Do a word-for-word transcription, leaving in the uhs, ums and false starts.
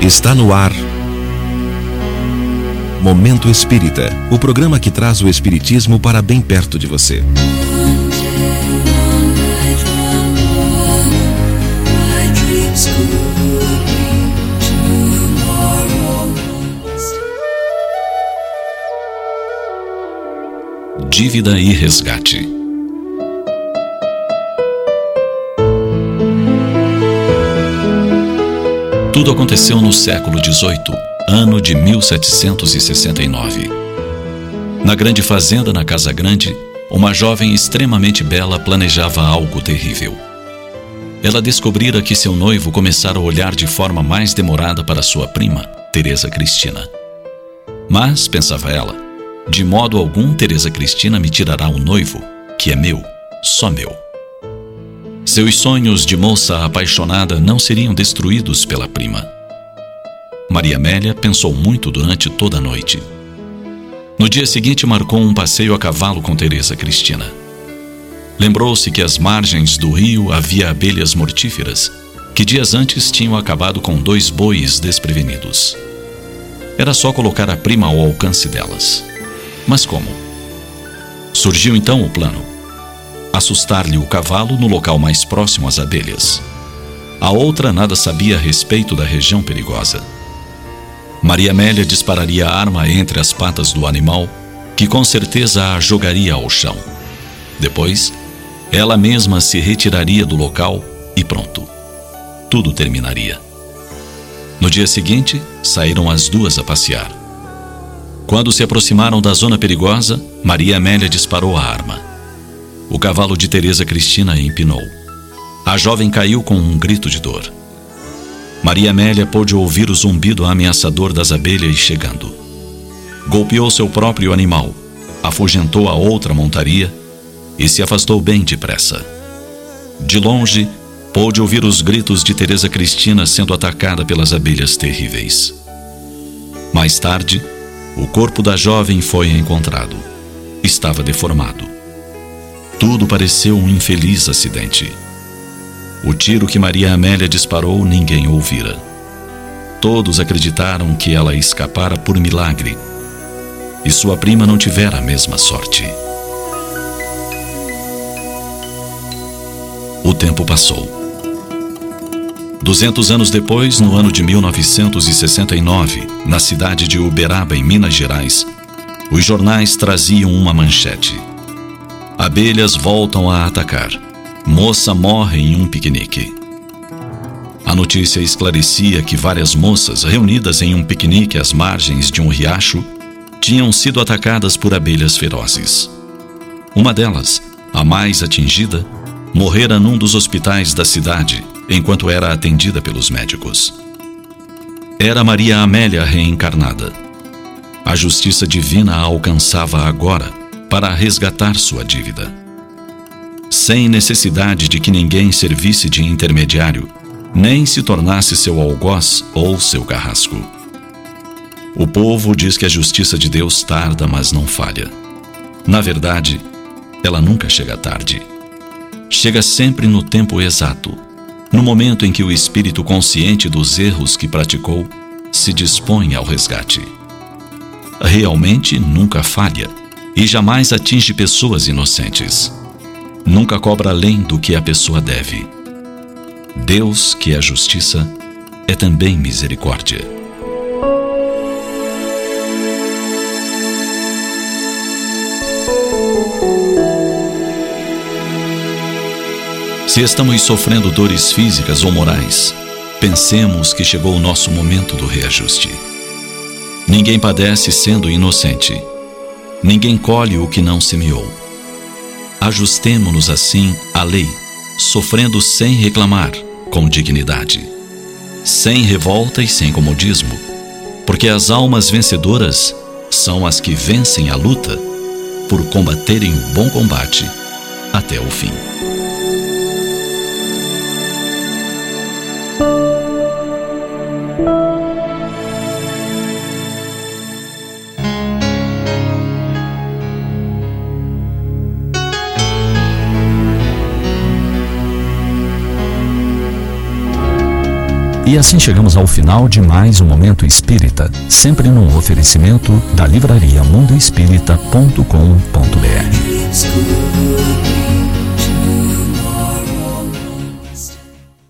Está no ar Momento Espírita, o programa que traz o espiritismo para bem perto de você. Dívida e resgate. Tudo aconteceu no século dezoito, ano de mil setecentos e sessenta e nove. Na grande fazenda na Casa Grande, uma jovem extremamente bela planejava algo terrível. Ela descobrira que seu noivo começara a olhar de forma mais demorada para sua prima, Teresa Cristina. Mas, pensava ela, de modo algum Teresa Cristina me tirará um noivo, que é meu, só meu. Seus sonhos de moça apaixonada não seriam destruídos pela prima. Maria Amélia pensou muito durante toda a noite. No dia seguinte marcou um passeio a cavalo com Teresa Cristina. Lembrou-se que às margens do rio havia abelhas mortíferas, que dias antes tinham acabado com dois bois desprevenidos. Era só colocar a prima ao alcance delas. Mas como? Surgiu então o plano. Assustar-lhe o cavalo no local mais próximo às abelhas. A outra nada sabia a respeito da região perigosa. Maria Amélia dispararia a arma entre as patas do animal, que com certeza a jogaria ao chão. Depois, ela mesma se retiraria do local e pronto. Tudo terminaria. No dia seguinte, saíram as duas a passear. Quando se aproximaram da zona perigosa, Maria Amélia disparou a arma. O cavalo de Teresa Cristina empinou. A jovem caiu com um grito de dor. Maria Amélia pôde ouvir o zumbido ameaçador das abelhas chegando. Golpeou seu próprio animal, afugentou a outra montaria e se afastou bem depressa. De longe, pôde ouvir os gritos de Teresa Cristina sendo atacada pelas abelhas terríveis. Mais tarde, o corpo da jovem foi encontrado. Estava deformado. Tudo pareceu um infeliz acidente. O tiro que Maria Amélia disparou ninguém ouvira. Todos acreditaram que ela escapara por milagre e sua prima não tivera a mesma sorte. O tempo passou. Duzentos anos depois, no ano de mil novecentos e sessenta e nove, na cidade de Uberaba, em Minas Gerais, os jornais traziam uma manchete: abelhas voltam a atacar. Moça morre em um piquenique. A notícia esclarecia que várias moças, reunidas em um piquenique às margens de um riacho, tinham sido atacadas por abelhas ferozes. Uma delas, a mais atingida, morrera num dos hospitais da cidade, enquanto era atendida pelos médicos. Era Maria Amélia reencarnada. A justiça divina a alcançava agora para resgatar sua dívida. Sem necessidade de que ninguém servisse de intermediário, nem se tornasse seu algoz ou seu carrasco. O povo diz que a justiça de Deus tarda, mas não falha. Na verdade, ela nunca chega tarde. Chega sempre no tempo exato, no momento em que o espírito consciente dos erros que praticou se dispõe ao resgate. Realmente nunca falha e jamais atinge pessoas inocentes. Nunca cobra além do que a pessoa deve. Deus, que é justiça, é também misericórdia. Se estamos sofrendo dores físicas ou morais, pensemos que chegou o nosso momento do reajuste. Ninguém padece sendo inocente. Ninguém colhe o que não semeou. Ajustemo-nos assim à lei, sofrendo sem reclamar, com dignidade, sem revolta e sem comodismo, porque as almas vencedoras são as que vencem a luta por combaterem o bom combate até o fim. E assim chegamos ao final de mais um Momento Espírita, sempre num oferecimento da livraria mundo espírita ponto com ponto br.